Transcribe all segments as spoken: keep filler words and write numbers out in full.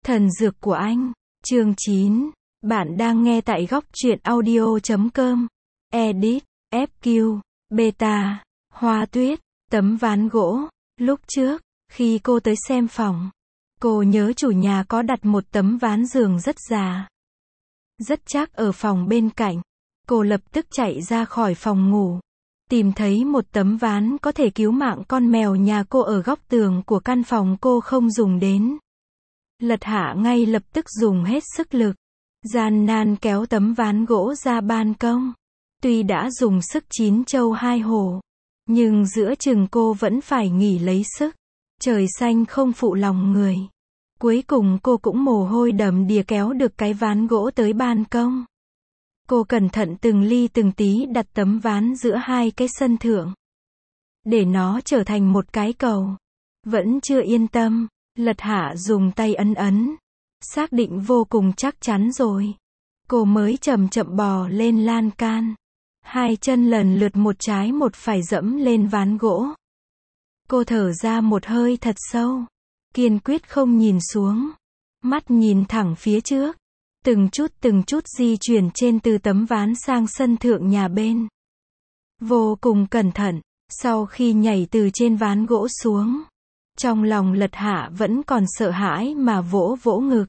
Thần dược của anh. Chương chín. Bạn đang nghe tại góc truyện audio chấm com. Edit, ép quy, Beta, Hoa Tuyết, tấm ván gỗ. Lúc trước, khi cô tới xem phòng, cô nhớ chủ nhà có đặt một tấm ván giường rất già, rất chắc ở phòng bên cạnh. Cô lập tức chạy ra khỏi phòng ngủ, tìm thấy một tấm ván có thể cứu mạng con mèo nhà cô ở góc tường của căn phòng cô không dùng đến. Lật Hạ ngay lập tức dùng hết sức lực, gian nan kéo tấm ván gỗ ra ban công. Tuy đã dùng sức chín châu hai hổ, nhưng giữa chừng cô vẫn phải nghỉ lấy sức. Trời xanh không phụ lòng người. Cuối cùng cô cũng mồ hôi đầm đìa kéo được cái ván gỗ tới ban công. Cô cẩn thận từng ly từng tí đặt tấm ván giữa hai cái sân thượng, để nó trở thành một cái cầu. Vẫn chưa yên tâm, Lật Hạ dùng tay ấn ấn, xác định vô cùng chắc chắn rồi. Cô mới chậm chậm bò lên lan can. Hai chân lần lượt một trái một phải dẫm lên ván gỗ. Cô thở ra một hơi thật sâu, kiên quyết không nhìn xuống, mắt nhìn thẳng phía trước, từng chút từng chút di chuyển trên từ tấm ván sang sân thượng nhà bên. Vô cùng cẩn thận, sau khi nhảy từ trên ván gỗ xuống, trong lòng Lật Hạ vẫn còn sợ hãi mà vỗ vỗ ngực.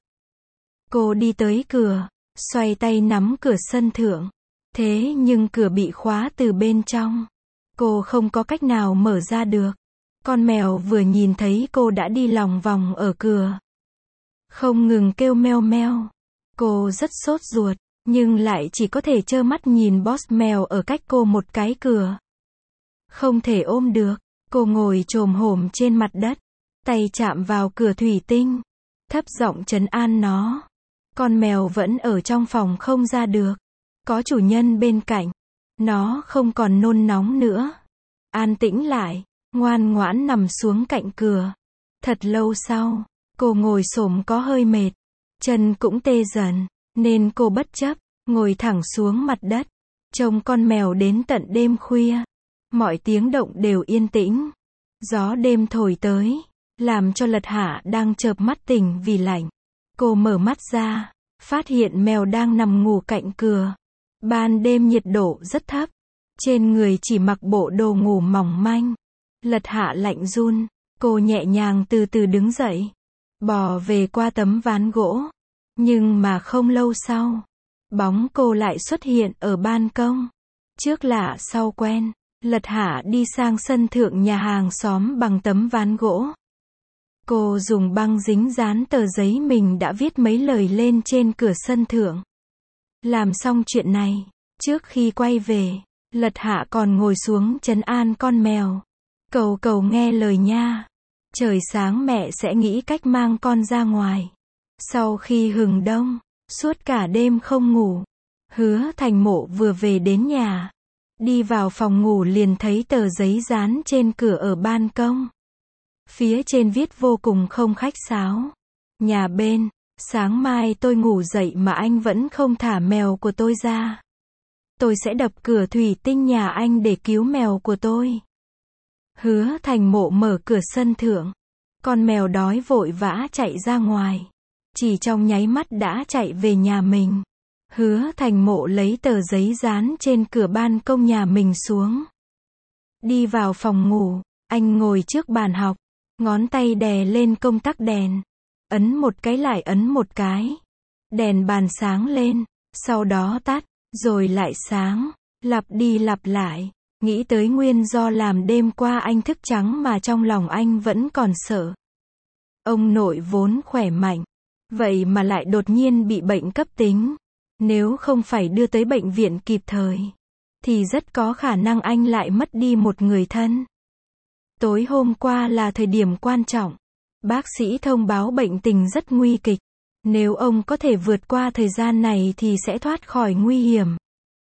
Cô đi tới cửa, xoay tay nắm cửa sân thượng. Thế nhưng cửa bị khóa từ bên trong. Cô không có cách nào mở ra được. Con mèo vừa nhìn thấy cô đã đi lòng vòng ở cửa, không ngừng kêu meo meo. Cô rất sốt ruột, nhưng lại chỉ có thể trơ mắt nhìn boss mèo ở cách cô một cái cửa. Không thể ôm được, cô ngồi chồm hổm trên mặt đất, tay chạm vào cửa thủy tinh, thấp giọng trấn an nó. Con mèo vẫn ở trong phòng không ra được. Có chủ nhân bên cạnh, nó không còn nôn nóng nữa. An tĩnh lại, ngoan ngoãn nằm xuống cạnh cửa. Thật lâu sau, cô ngồi xổm có hơi mệt, chân cũng tê dần, nên cô bất chấp, ngồi thẳng xuống mặt đất, trông con mèo đến tận đêm khuya. Mọi tiếng động đều yên tĩnh. Gió đêm thổi tới, làm cho Lật Hạ đang chợp mắt tỉnh vì lạnh. Cô mở mắt ra, phát hiện mèo đang nằm ngủ cạnh cửa. Ban đêm nhiệt độ rất thấp, trên người chỉ mặc bộ đồ ngủ mỏng manh. Lật Hạ lạnh run, cô nhẹ nhàng từ từ đứng dậy, bò về qua tấm ván gỗ. Nhưng mà không lâu sau, bóng cô lại xuất hiện ở ban công. Trước lạ sau quen, Lật Hạ đi sang sân thượng nhà hàng xóm bằng tấm ván gỗ. Cô dùng băng dính dán tờ giấy mình đã viết mấy lời lên trên cửa sân thượng. Làm xong chuyện này, trước khi quay về, Lật Hạ còn ngồi xuống trấn an con mèo. Cầu cầu nghe lời nha. Trời sáng mẹ sẽ nghĩ cách mang con ra ngoài. Sau khi hừng đông, suốt cả đêm không ngủ, Hứa Thành Mộ vừa về đến nhà. Đi vào phòng ngủ liền thấy tờ giấy dán trên cửa ở ban công. Phía trên viết vô cùng không khách sáo. Nhà bên, sáng mai tôi ngủ dậy mà anh vẫn không thả mèo của tôi ra, tôi sẽ đập cửa thủy tinh nhà anh để cứu mèo của tôi. Hứa Thành Mộ mở cửa sân thượng. Con mèo đói vội vã chạy ra ngoài. Chỉ trong nháy mắt đã chạy về nhà mình. Hứa Thành Mộ lấy tờ giấy dán trên cửa ban công nhà mình xuống. Đi vào phòng ngủ, anh ngồi trước bàn học, ngón tay đè lên công tắc đèn. Ấn một cái lại ấn một cái. Đèn bàn sáng lên, sau đó tắt, rồi lại sáng, lặp đi lặp lại. Nghĩ tới nguyên do làm đêm qua anh thức trắng mà trong lòng anh vẫn còn sợ. Ông nội vốn khỏe mạnh, vậy mà lại đột nhiên bị bệnh cấp tính. Nếu không phải đưa tới bệnh viện kịp thời, thì rất có khả năng anh lại mất đi một người thân. Tối hôm qua là thời điểm quan trọng. Bác sĩ thông báo bệnh tình rất nguy kịch. Nếu ông có thể vượt qua thời gian này thì sẽ thoát khỏi nguy hiểm.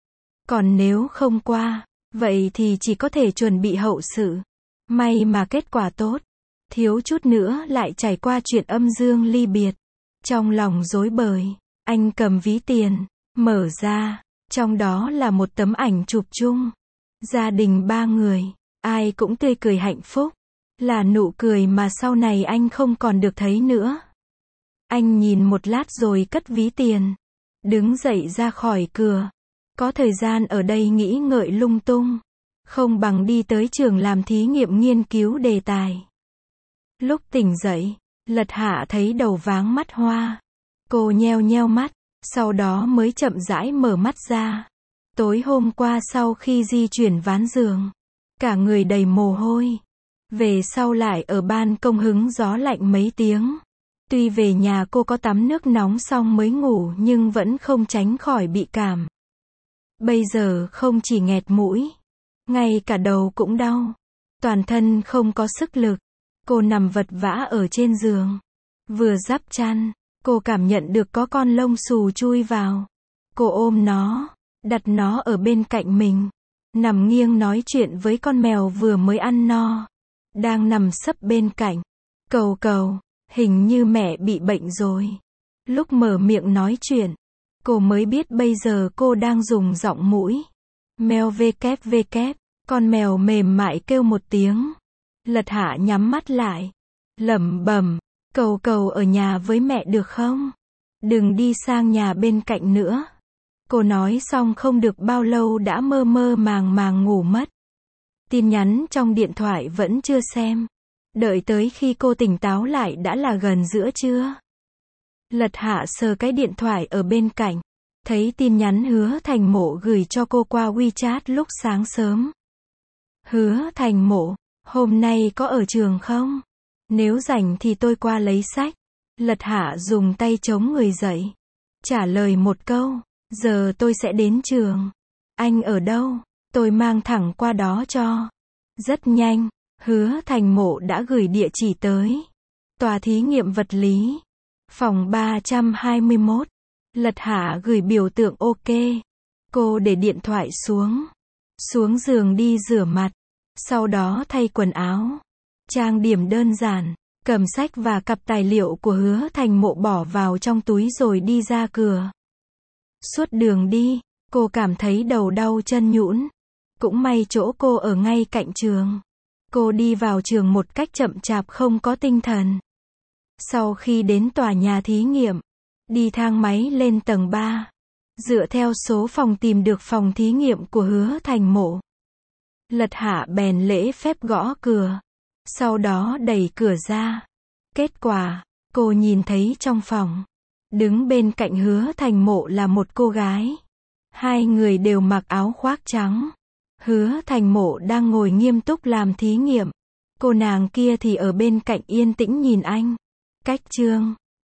Còn nếu không qua, vậy thì chỉ có thể chuẩn bị hậu sự. May mà kết quả tốt. Thiếu chút nữa lại trải qua chuyện âm dương ly biệt. Trong lòng rối bời, anh cầm ví tiền, mở ra. Trong đó là một tấm ảnh chụp chung. Gia đình ba người, ai cũng tươi cười hạnh phúc. Là nụ cười mà sau này anh không còn được thấy nữa. Anh nhìn một lát rồi cất ví tiền. Đứng dậy ra khỏi cửa. Có thời gian ở đây nghĩ ngợi lung tung. Không bằng đi tới trường làm thí nghiệm nghiên cứu đề tài. Lúc tỉnh dậy, Lật Hạ thấy đầu váng mắt hoa. Cô nheo nheo mắt, sau đó mới chậm rãi mở mắt ra. Tối hôm qua sau khi di chuyển ván giường, cả người đầy mồ hôi. Về sau lại ở ban công hứng gió lạnh mấy tiếng. Tuy về nhà cô có tắm nước nóng xong mới ngủ nhưng vẫn không tránh khỏi bị cảm. Bây giờ không chỉ nghẹt mũi, ngay cả đầu cũng đau. Toàn thân không có sức lực. Cô nằm vật vã ở trên giường. Vừa đắp chăn, cô cảm nhận được có con lông xù chui vào. Cô ôm nó, đặt nó ở bên cạnh mình. Nằm nghiêng nói chuyện với con mèo vừa mới ăn no. Đang nằm sấp bên cạnh. Cầu cầu, hình như mẹ bị bệnh rồi. Lúc mở miệng nói chuyện, cô mới biết bây giờ cô đang dùng giọng mũi. Mèo vkv vkv, con mèo mềm mại kêu một tiếng. Lật Hạ nhắm mắt lại, lẩm bẩm, cầu cầu ở nhà với mẹ được không? Đừng đi sang nhà bên cạnh nữa. Cô nói xong không được bao lâu đã mơ mơ màng màng ngủ mất. Tin nhắn trong điện thoại vẫn chưa xem. Đợi tới khi cô tỉnh táo lại đã là gần giữa trưa. Lật Hạ sờ cái điện thoại ở bên cạnh. Thấy tin nhắn Hứa Thành Mộ gửi cho cô qua WeChat lúc sáng sớm. Hứa Thành Mộ, hôm nay có ở trường không? Nếu rảnh thì tôi qua lấy sách. Lật Hạ dùng tay chống người dậy. Trả lời một câu, giờ tôi sẽ đến trường. Anh ở đâu? Tôi mang thẳng qua đó cho. Rất nhanh, Hứa Thành Mộ đã gửi địa chỉ tới. Tòa thí nghiệm vật lý. Phòng ba trăm hai mươi mốt. Lật Hạ gửi biểu tượng ok. Cô để điện thoại xuống. Xuống giường đi rửa mặt. Sau đó thay quần áo. Trang điểm đơn giản. Cầm sách và cặp tài liệu của Hứa Thành Mộ bỏ vào trong túi rồi đi ra cửa. Suốt đường đi, cô cảm thấy đầu đau chân nhũn. Cũng may chỗ cô ở ngay cạnh trường. Cô đi vào trường một cách chậm chạp không có tinh thần. Sau khi đến tòa nhà thí nghiệm, đi thang máy lên tầng ba. Dựa theo số phòng tìm được phòng thí nghiệm của Hứa Thành Mộ. Lật Hạ bèn lễ phép gõ cửa. Sau đó đẩy cửa ra. Kết quả, cô nhìn thấy trong phòng. Đứng bên cạnh Hứa Thành Mộ là một cô gái. Hai người đều mặc áo khoác trắng. Hứa Thành Mộ đang ngồi nghiêm túc làm thí nghiệm. Cô nàng kia thì ở bên cạnh yên tĩnh nhìn anh. Cách chương